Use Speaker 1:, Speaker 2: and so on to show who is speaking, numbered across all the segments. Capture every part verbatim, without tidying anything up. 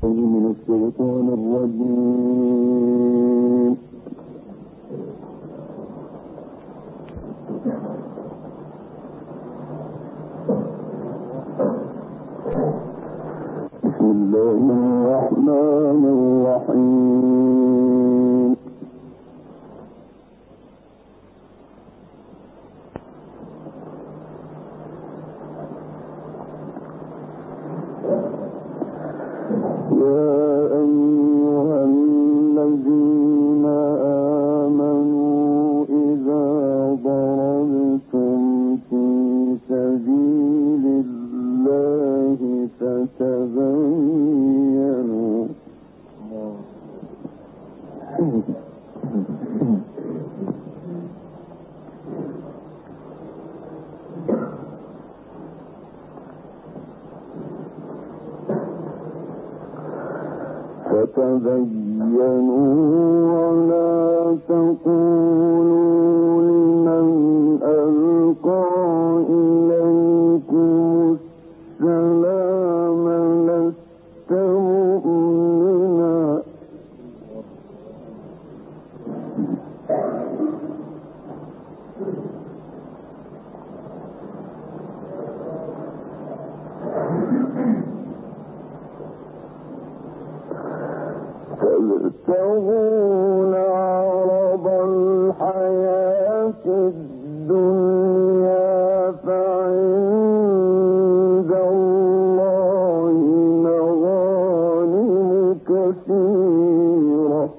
Speaker 1: من الشيطان الرجيم. بسم الله الرحمن الرحيم. يا أيها الذين آمنوا إذا ضربتم في سبيل الله فتبينوا فتبينوا ولا تقولوا لمن ألقى إليكم السلام لست مؤمنا تبتغون عرض الحياة الدنيا فعند الله مغانم كثيرة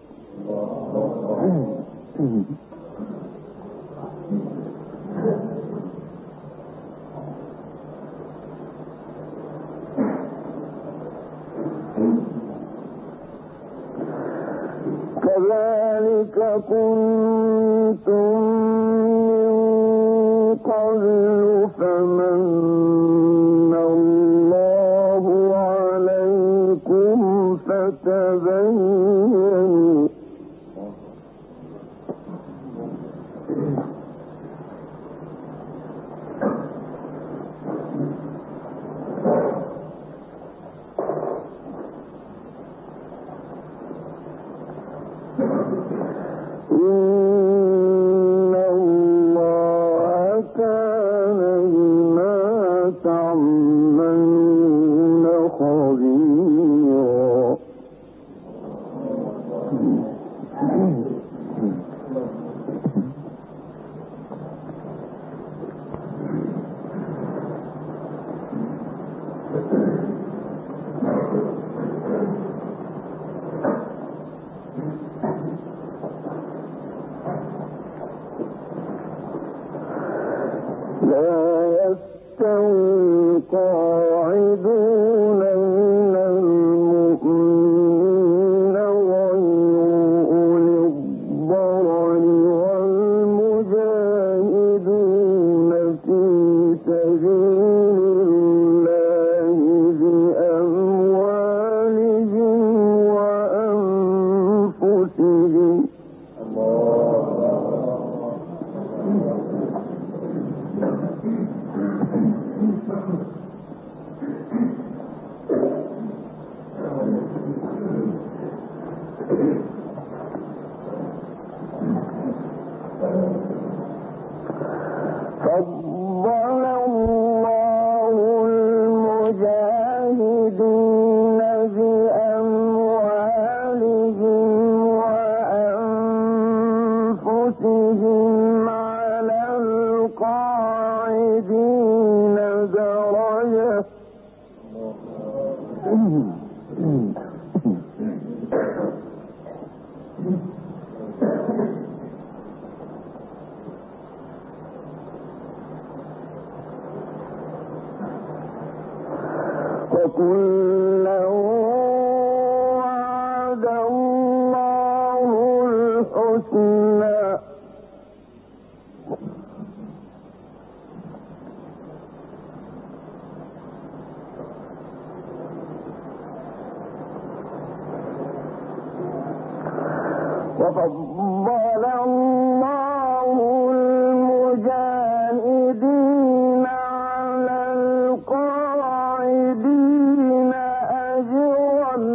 Speaker 1: كذلك كنتم من قبل فمن الله عليكم فتبينوا إن الله كان بما تعملون خبيرا. لا يستوي القاعدون من المؤمنين غير أولي الضرر والمجاهدون في سبيل الله بأموالهم وأنفسهم. فضل الله المجاهدين بأموالهم وأنفسهم على القاعدين درجة وكلا وعد الله الحسنى وفضل الله المجاهدين على القاعدين أجرا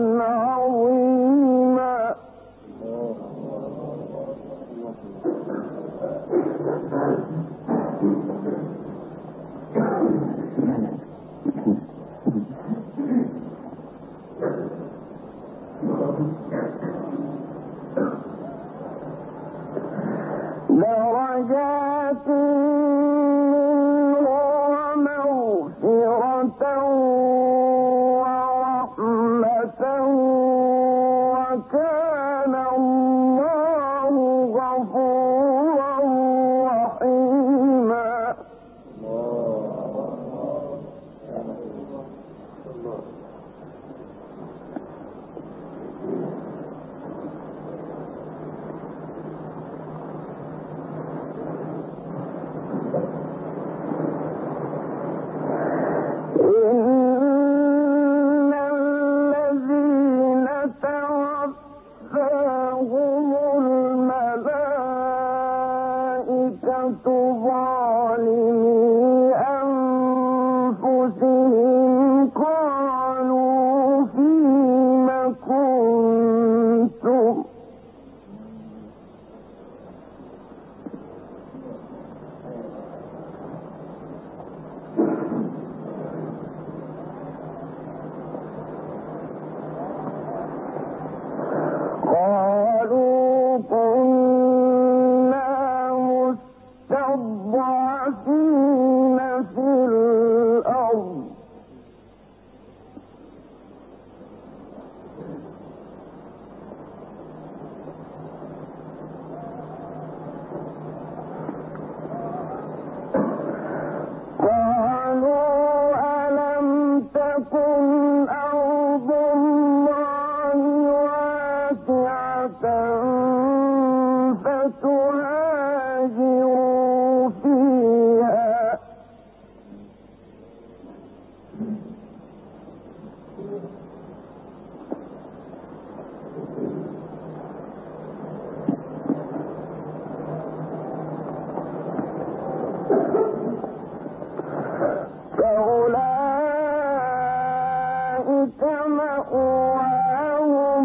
Speaker 1: مأواهم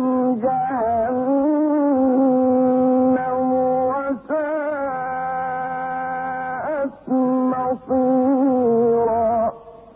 Speaker 1: جهنم وساءت مصيرا.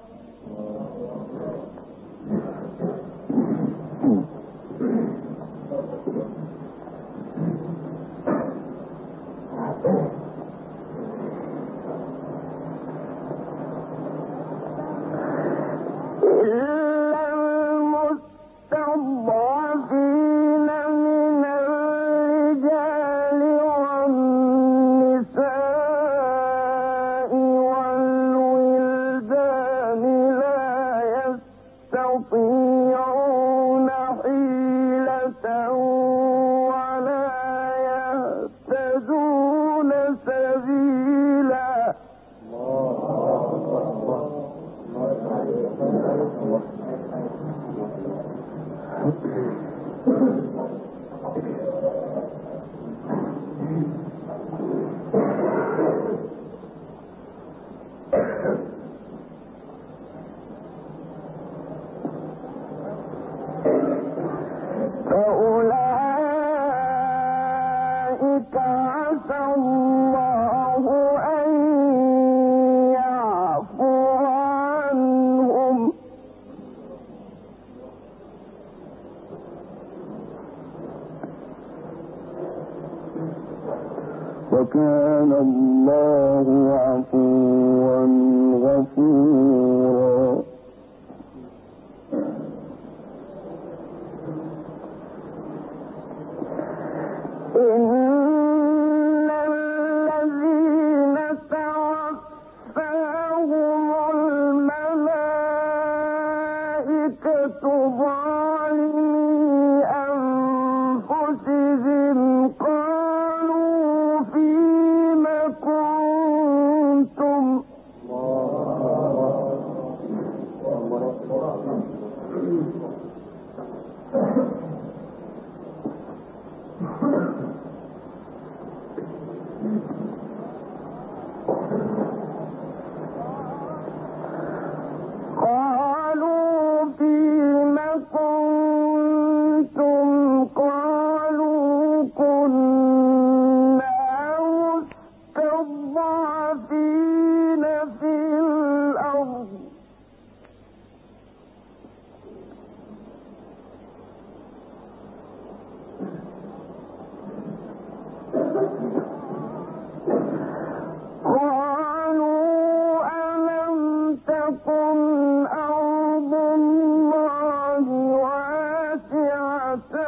Speaker 1: فأولئك عسى الله أن يعفو عنهم وكان الله عفوا غفورا. إن الذين توفاهم الملائكة ظالمي أنفسهم قالوا فيم كنتم قالوا فيم كنتم قالوا كنا مستضعفين في الأرض قالوا ألم تكن أرض الله واسعة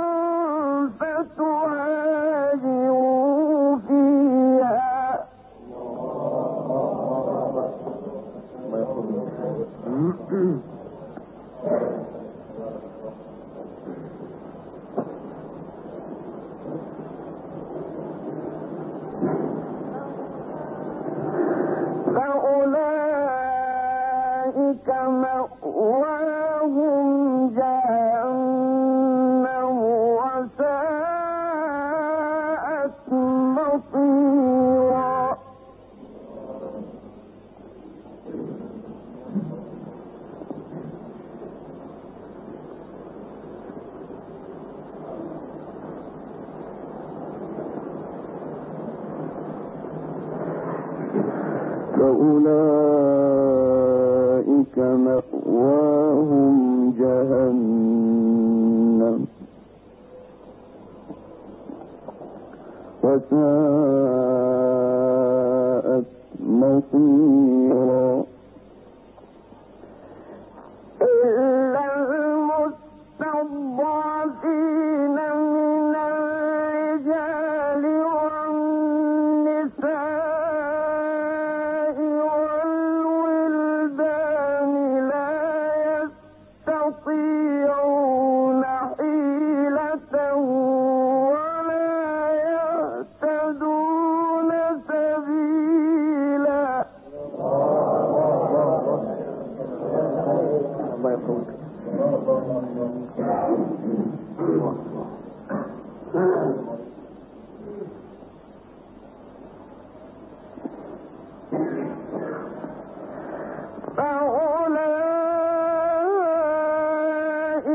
Speaker 1: فتهاجروا فيها فأولئك مأواهم جهنم وساءت مصيرا. فأولئك مأواهم جهنم وساءت مصيرا. إلا المستضعفين من الرجال والنساء والولدان لا يستطيعون حيلة ولا يهتدون سبيلا. الله يقولك فأولئك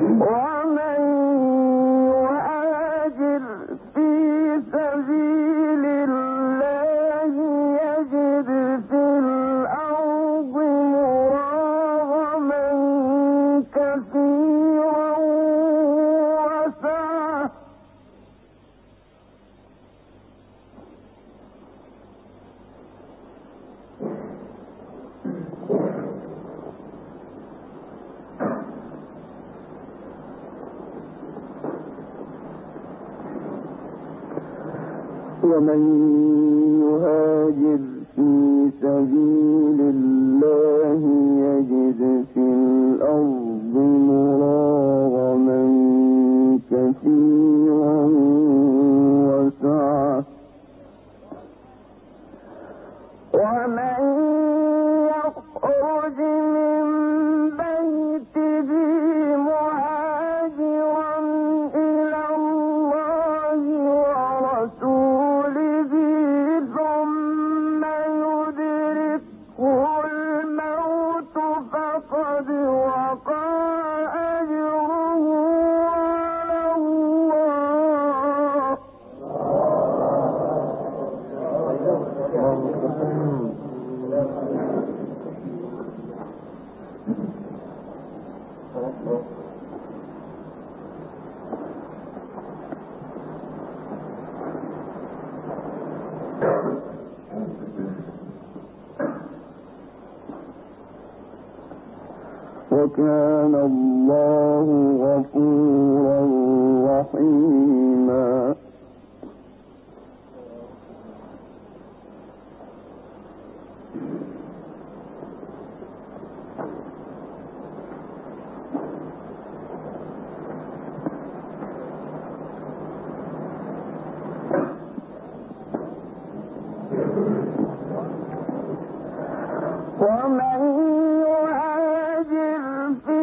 Speaker 1: ومن يهاجر في سبيل الله يجد في الأرض مراغما كثيرا وسعة ومن يخرج من بيته مهاجرا إلى الله ورسوله ثم يدركه الموت فقد وقع أجره على الله. وكان الله غفورا رحيما. ومن يهاجر في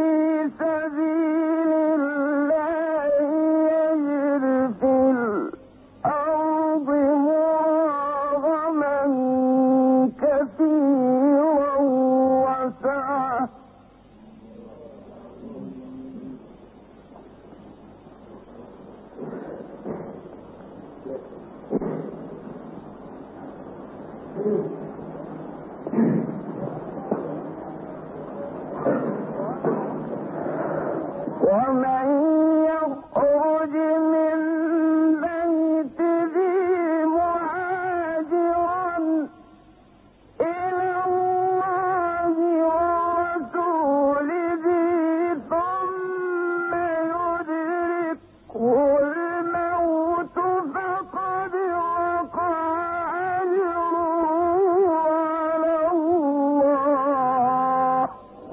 Speaker 1: سبيل الله يجد في الأرض مراغما كثيرا وسعة ومن يخرج من بيته مهاجرا إلى الله ورسوله ثم يدركه الموت فقد وقع أجره على الله.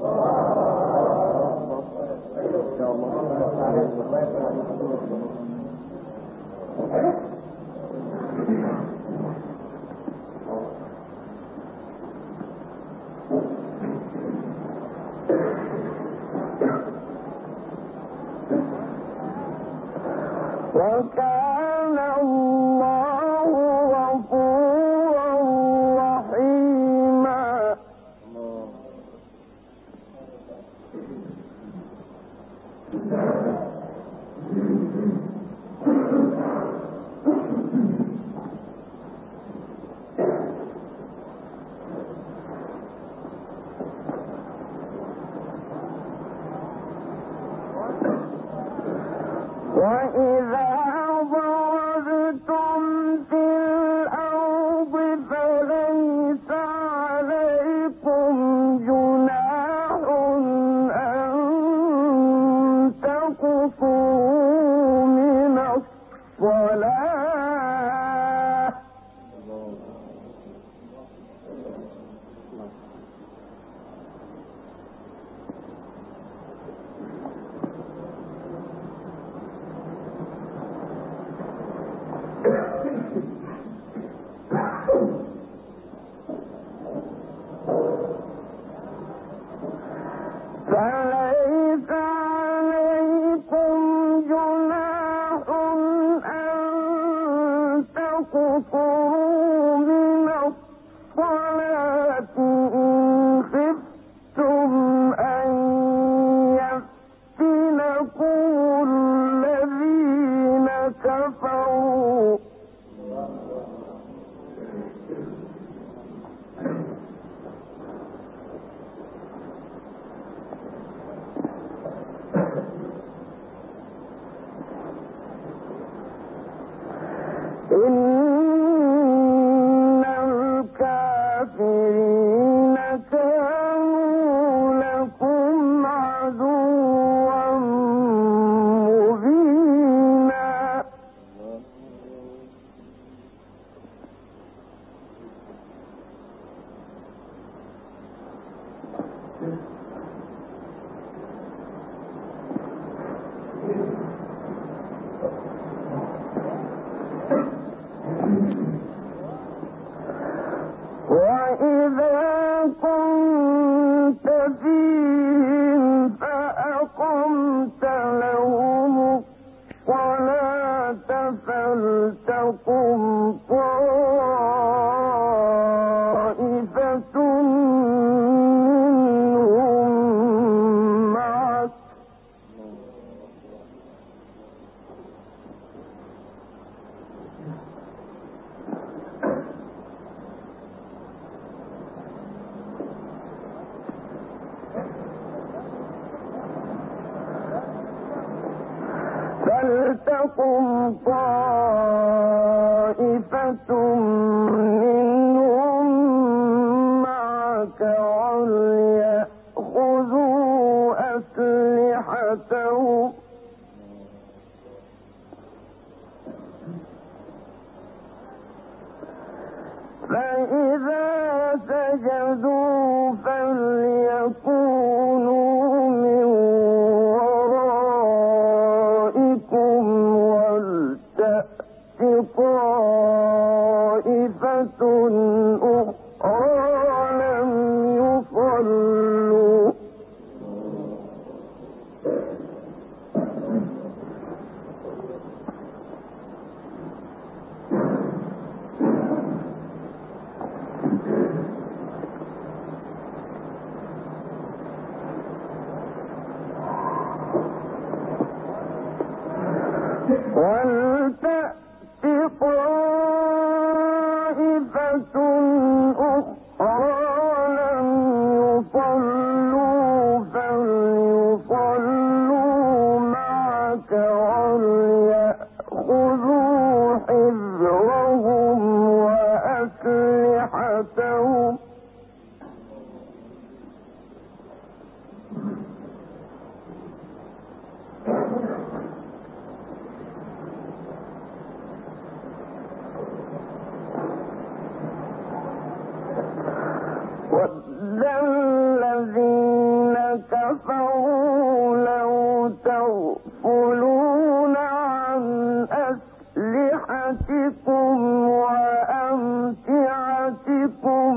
Speaker 1: وكان الله غفورا رحيما. فلتقم طائفة منهم معك وليأخذوا أسلحتهم فإذا سجدوا فليكونوا من ورائكم ولتأت طائفة أخرى لم يصلوا ولتأت طائفة أخرى لم يصلوا فليصلوا معك وليأخذوا حذرهم وأسلحتهم وَدَّ الَّذِينَ كَفَرُوا لَوْ تَغْفُلُونَ عَنْ أَسْلِحَتِكُمْ وَأَمْتِعَتِكُمْ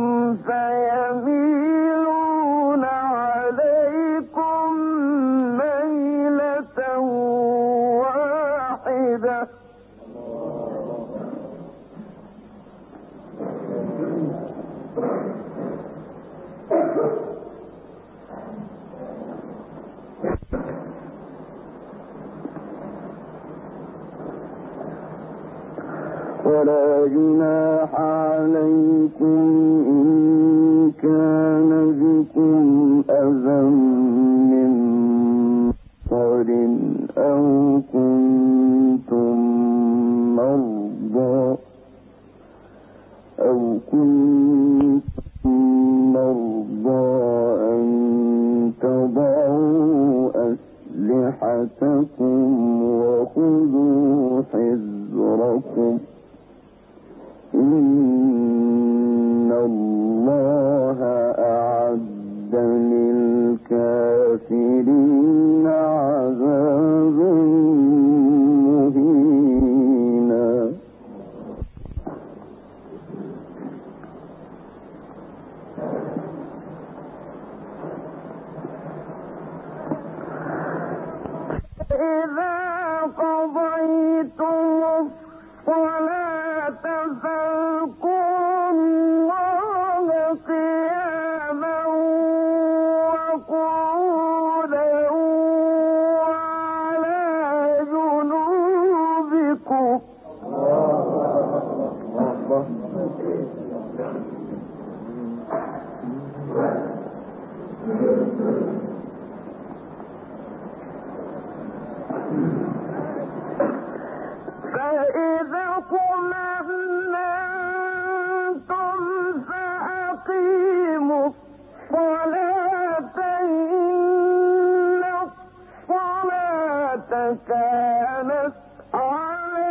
Speaker 1: فَيَمِيلُونَ عَلَيْكُمْ مَيْلَةً وَاحِدَةً ولا جناح عليكم إن كان بكم أذى من مطر أو كنتم مرضى أو كنتم مرضى أن تضعوا أسلحتكم وخذوا حذركم إن الله أعد للكافرين عذابا مهينا إذا قضيتم الصلاة فاذكروا الله قياما وقعودا وعلى جنوبكم فإذا اطمأننتم فأقيموا الصلاة إن الصلاة كانت على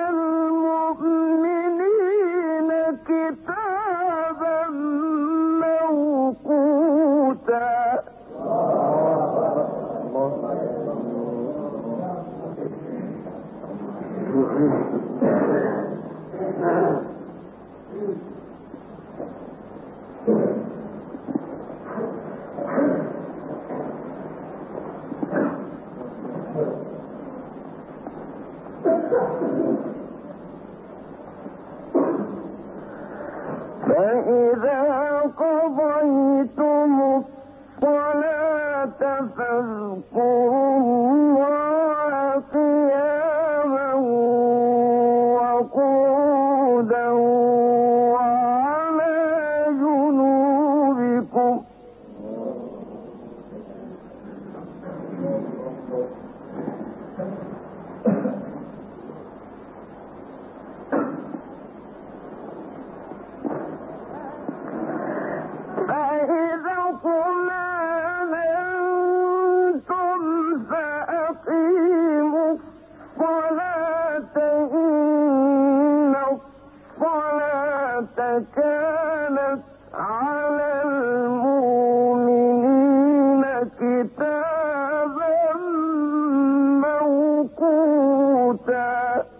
Speaker 1: المؤمنين كتابا موقوتا فاذكروا الله قياما وقعودا وعلى جنوبكم فإذا اطمأننتم فأقيموا الصلاة إن الصلاة كانت على المؤمنين كتابا موقوتا.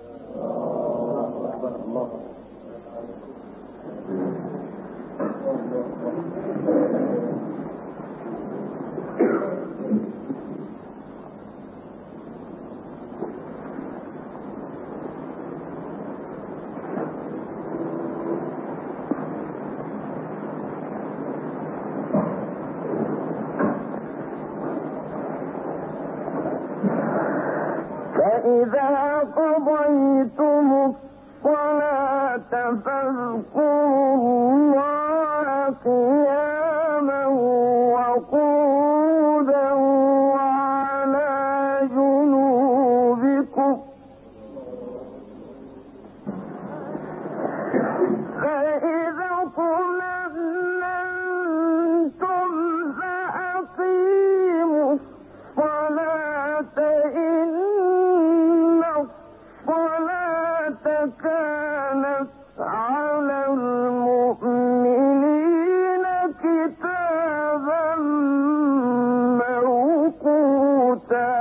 Speaker 1: فإذا قضيتم الصلاة فاذكروا الله قياما وقعودا وعلى جنوبكم فإذا اطمأننتم فأقيموا الصلاة إن الصلاة كانت على المؤمنين كتابا موقوتا.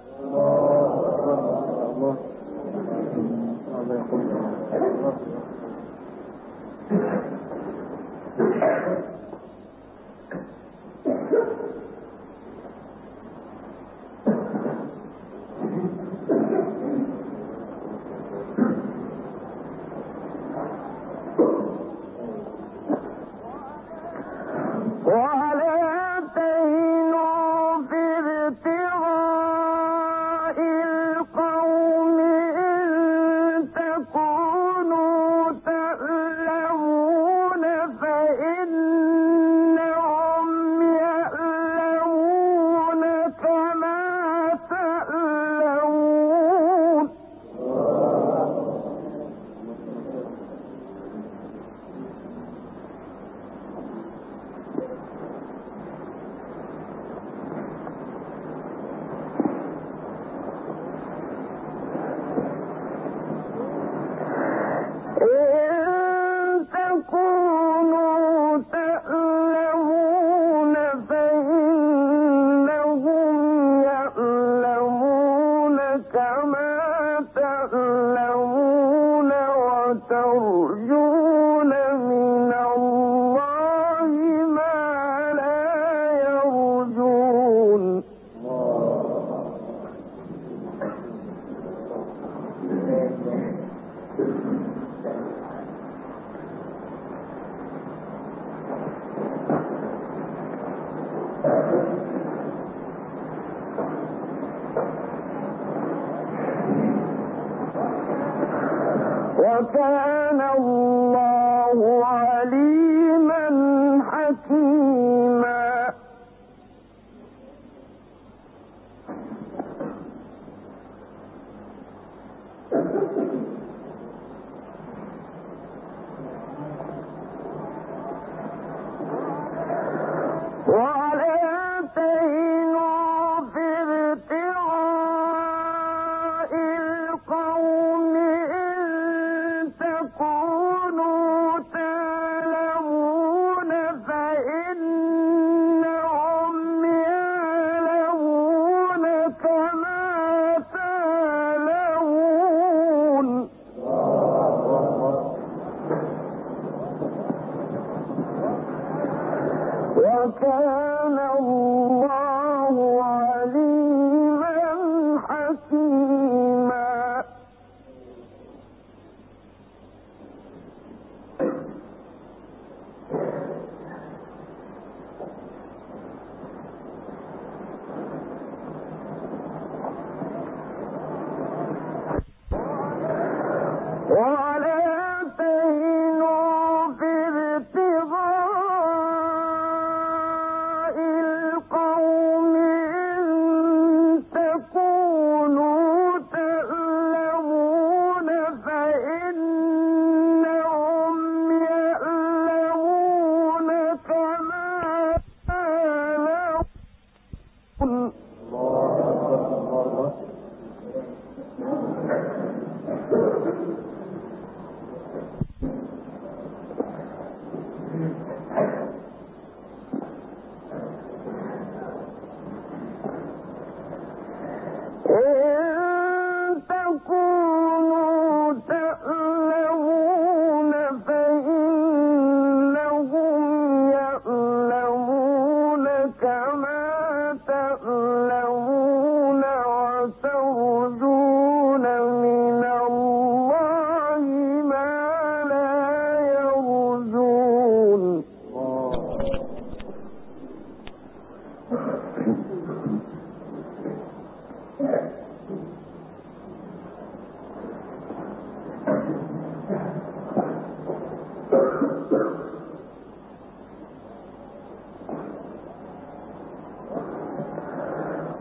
Speaker 1: ولا تهنوا في ابتغاء القوم إن تكونوا تألمون فإنهم يألمون كما تألمون. إن تكونوا تألمون فإنهم يألمون كما تألمون وترجون من الله ما لا يرجون. وكان الله عليما حكيما. ولا تهنوا في ابتغاء القوم إن تكونوا تألمون فإنهم يألمون كما تألمون. وكان الله عليما حكيما.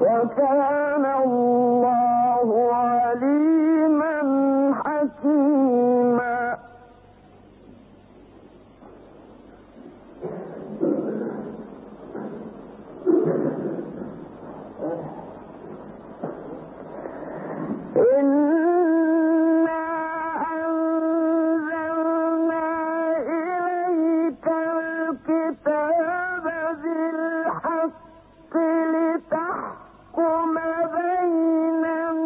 Speaker 1: وكان الله عليما حكيما. إنا أنزلنا إليك الكتاب بالحق لتحكم بين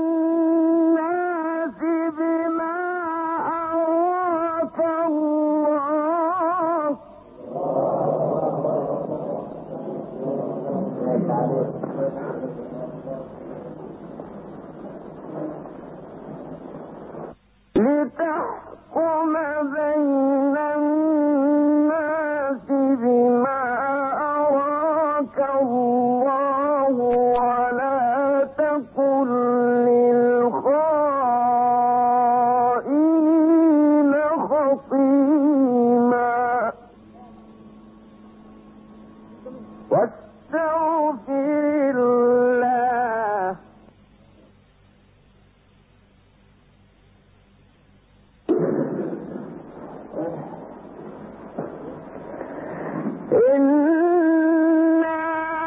Speaker 1: الناس بما أراك الله. لتحكم بين الناس بما أراك الله ولا تكن للخائنين خصيما. واستغفر الله إنا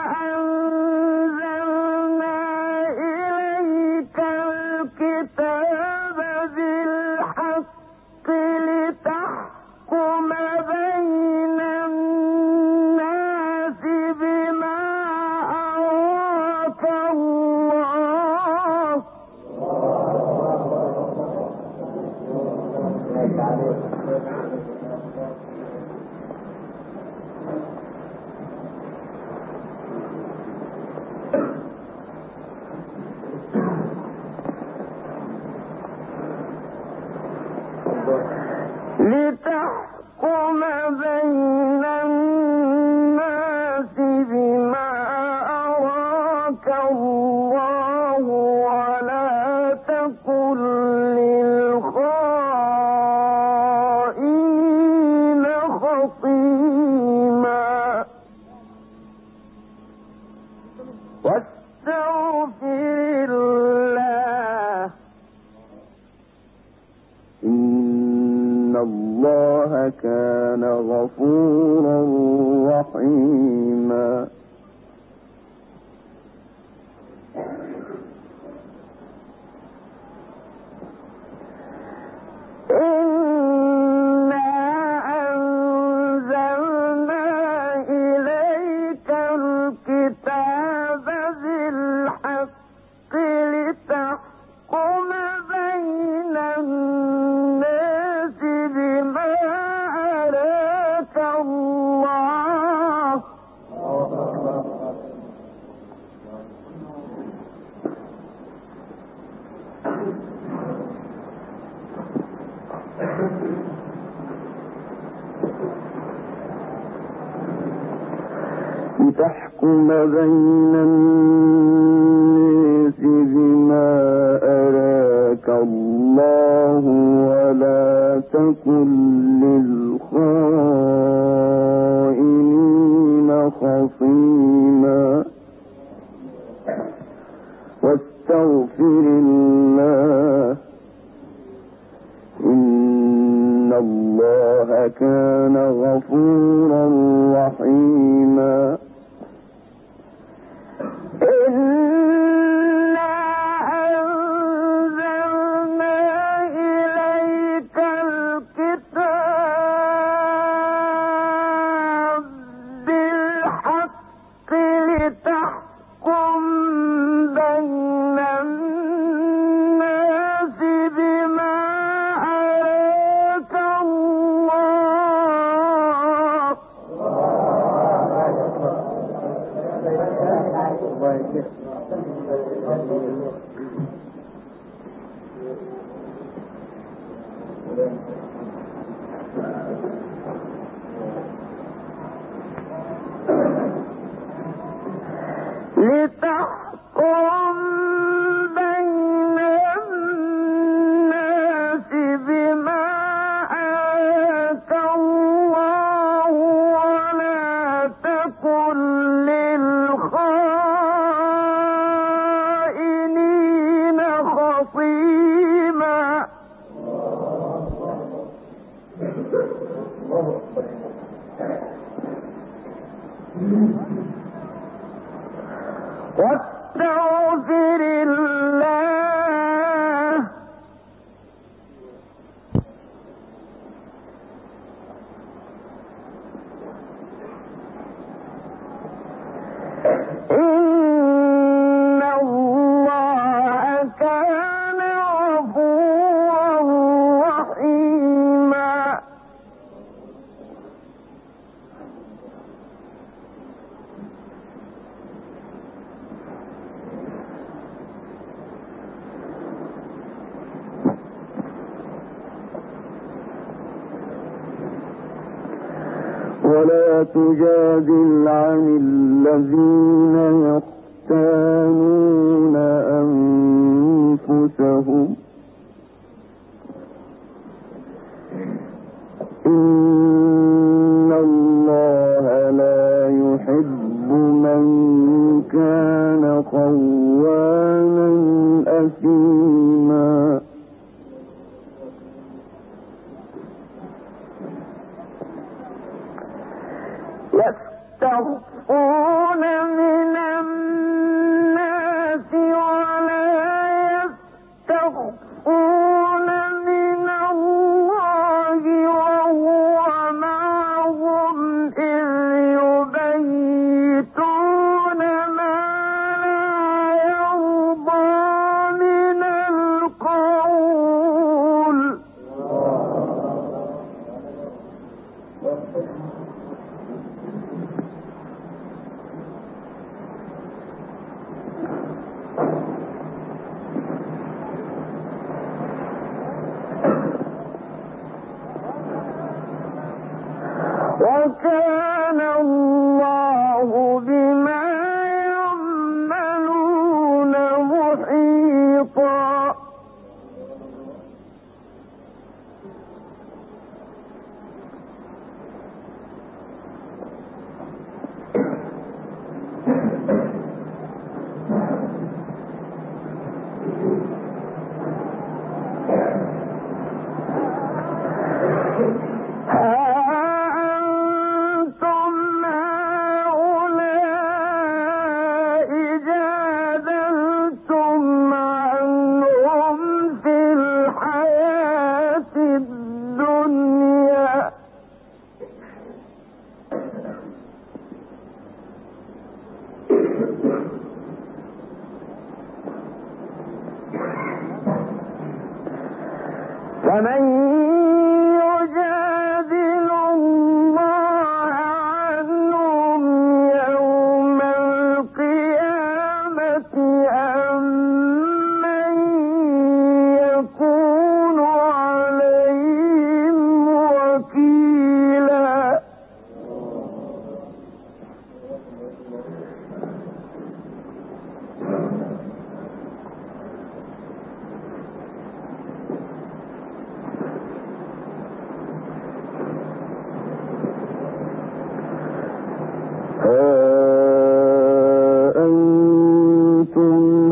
Speaker 1: أنزلنا إليك الكتاب بالحق لتحكم بين الناس بما أراك الله. لتحكم بين الناس بما أراك الله ولا تكن للخائنين خصيما. واستغفر الله إن الله كان غفورا رحيما. إنا أنزلنا إليك الكتاب بالحق لتحكم بين الناس بما أراك الله. لتحكم بين الناس بما أراك الله ولا تكن للخائنين خصيما. واستغفر الله إن الله كان غفورا رحيما. إنا أنزلنا إليك الكتاب بالحق لتحكم بين الناس بما أراك الله. لتحكم بين الناس بما أراك الله ولا تكن للخائنين واستغفر الله إن الله كان غفورا رحيما. ولا تجادل عن الذين يختانون أنفسهم إن الله لا يحب من كان خوانا أثيما. يستخفون من الناس ولا يستخفون من الله وهو معهم إذ يبيتون ما لا يرضى من القول. وكان الله بما يعملون محيطا. فمن يجادل الله عنهم يوم القيامة أم من يكون عليهم وكيلا. أنتم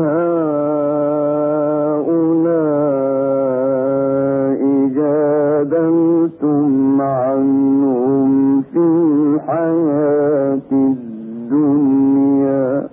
Speaker 1: هؤلاء جادلتم عنهم في الحياة الدنيا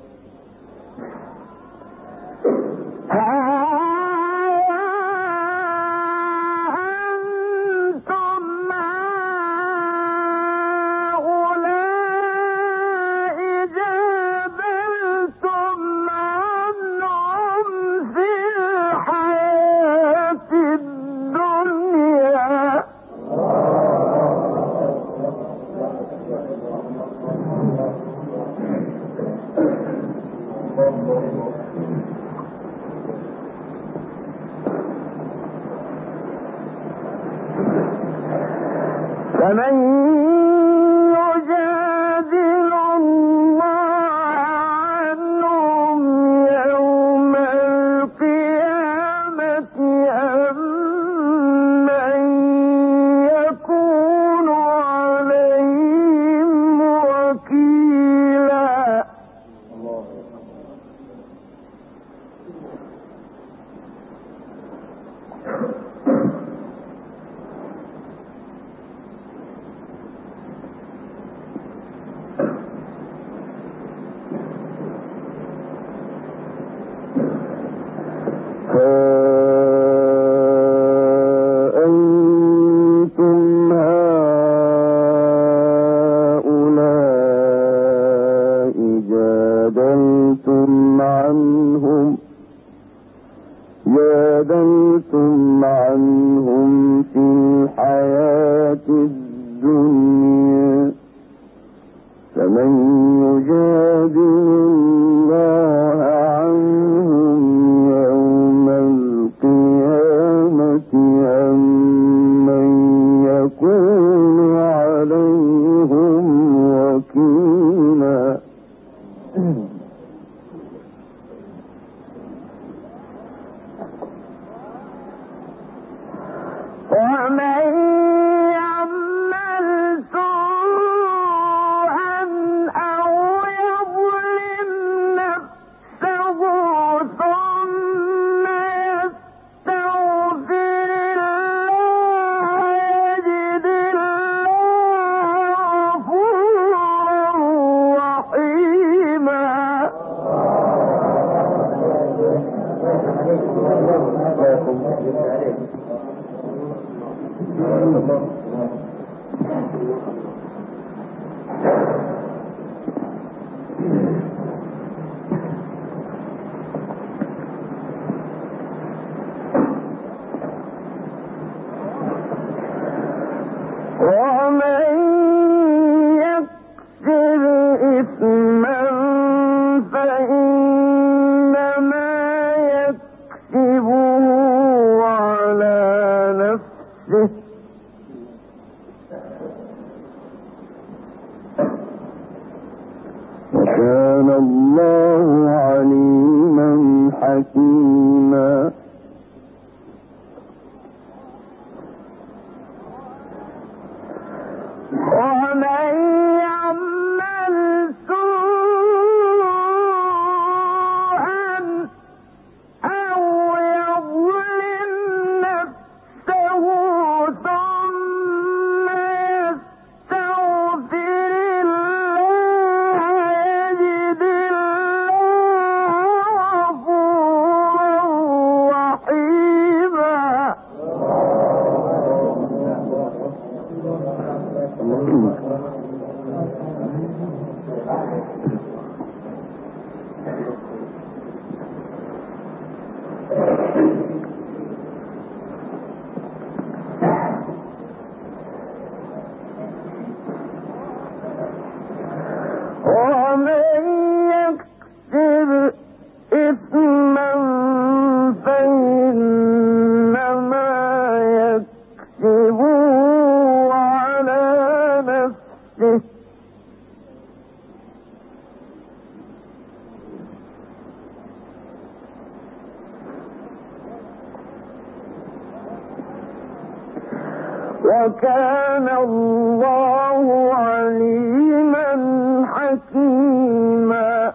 Speaker 1: فمن يجادل الله عنهم يوم القيامة أم من يكون عليهم وكيلا. جادلتم عنهم في الحياة الدنيا فمن يجادل الله عنهم يوم القيامة أم من يكون عليهم وكيلا. ومن يعمل سوءا أو يظلم نفسه ثم يستغفر الله يجد الله غفورا رحيما. ومن يكسب إثما فإنما يكسبه على نفسه وكان الله عليما حكيما. ومن يعمل سوءا أو يظلم نفسه ثم يستغفر الله يجد الله غفورا رحيما. ومن يكسب إثما فإنما يكسبه على نفسه وكان الله عليما حكيما.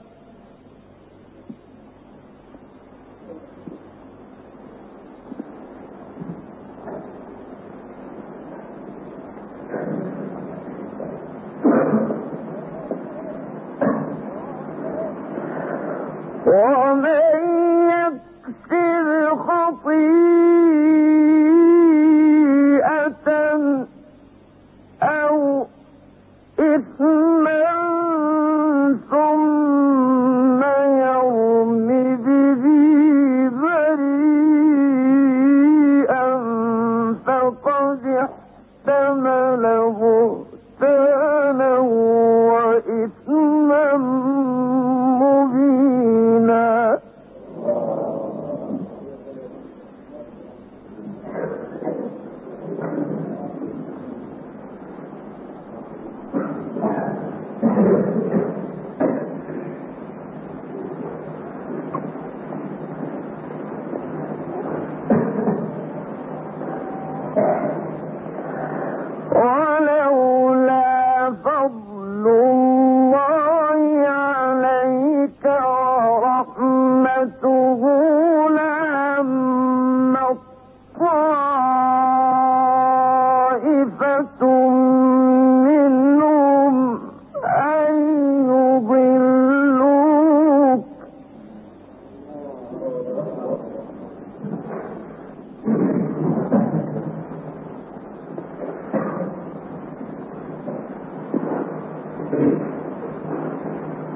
Speaker 1: ومن يكسب خطيئة أو إثما ثم يرم به بريئا فقد احتمل بهتانا وإثما مبينا. ولولا فضل الله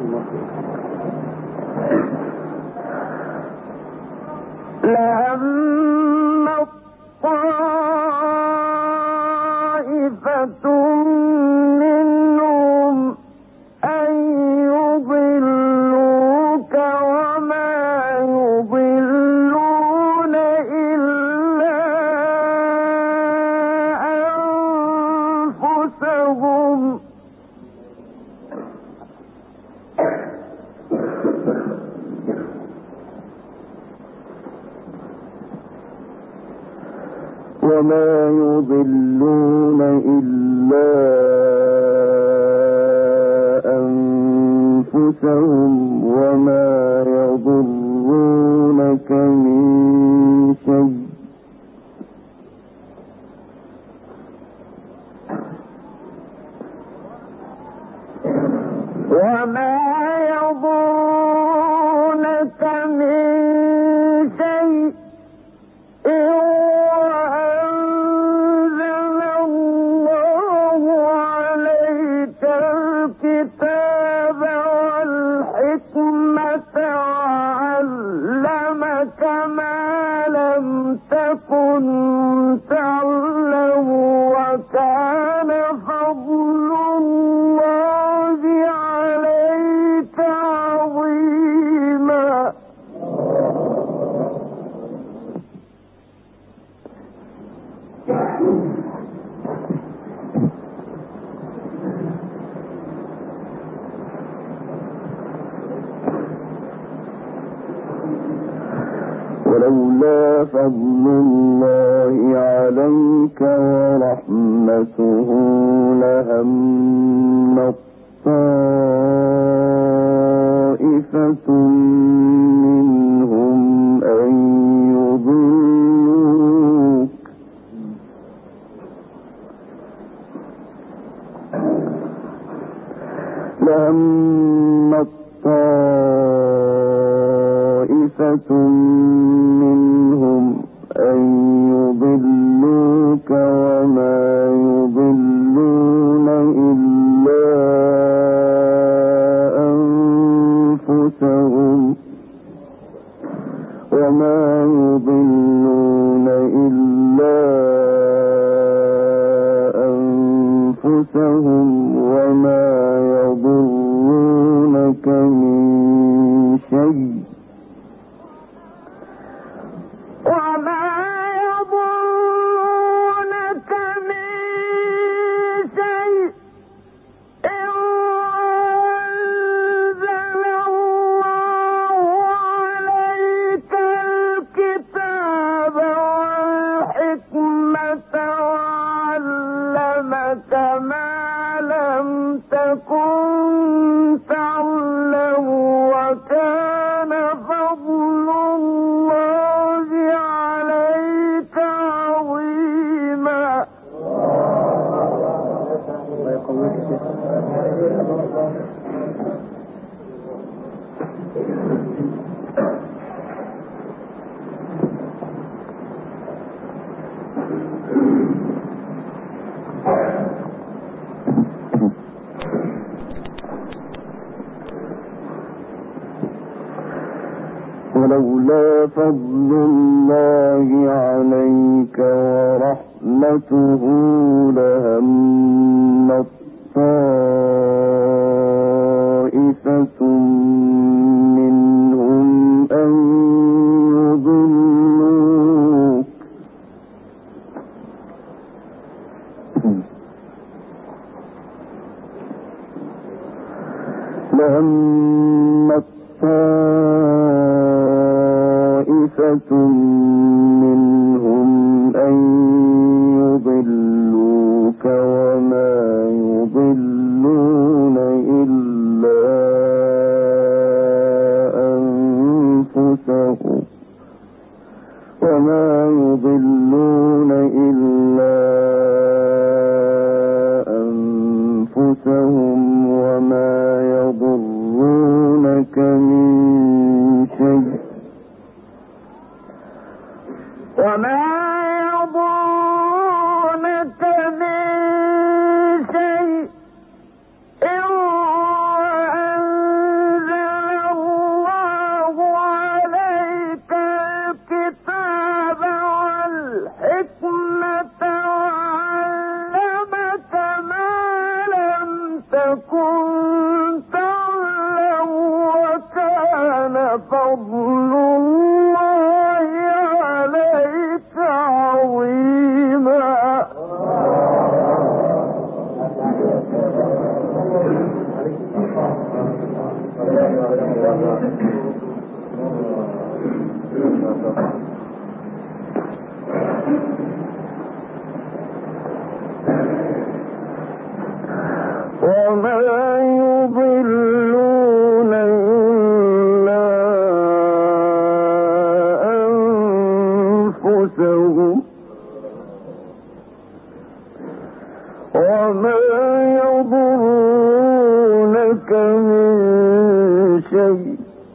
Speaker 1: لهم طائفة منهم أن يضلوك وما يضلون إلا أنفسهم وما يضلون إلا أنفسهم وما يضرونك من شيء وما يضرونك من شيء الكتاب والحكمة وعلمك ما لم تكن تعلم وكان فضل الله عليك عظيما. ولولا فضل الله عليك ورحمته لهمت طائفة منهم أن يضلوك لهمت طائفة منهم أن يضلوك وما يضلون إلا أنفسهم وما يضلون إلا أنفسهم وما يضرونك من شيء وما يضرونك من شيء أنزل الله عليك الكتاب والحكمة وعلمك ما لم تكن تعلم وكان فضل الله عليك عظيما. ولولا فضل الله عليك ورحمته لهمت طائفة منهم أن يضلوك لهمت طائفة منهم أن يضلوك وما يضلون إلا أنفسهم وما يضلون إلا أنفسهم وما يضرونك من شيء وما يضرونك من شيء وما يضلون إلا أنفسهم وما يضرونك من شيء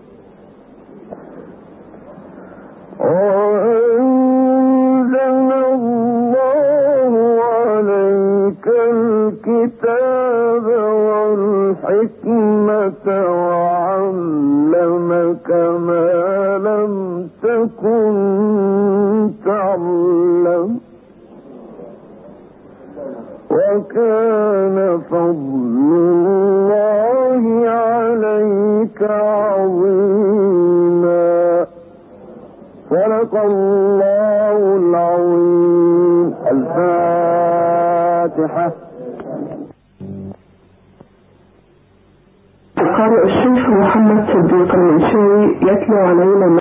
Speaker 1: وأنزل الله عليك الكتاب والحكمة وعلمك ما لم تكن تعلم وكان فضل الله عليك عظيما. صدق الله العظيم. الفاتحة.
Speaker 2: القارئ الشيخ محمد صديق المنشاوي يتلو علينا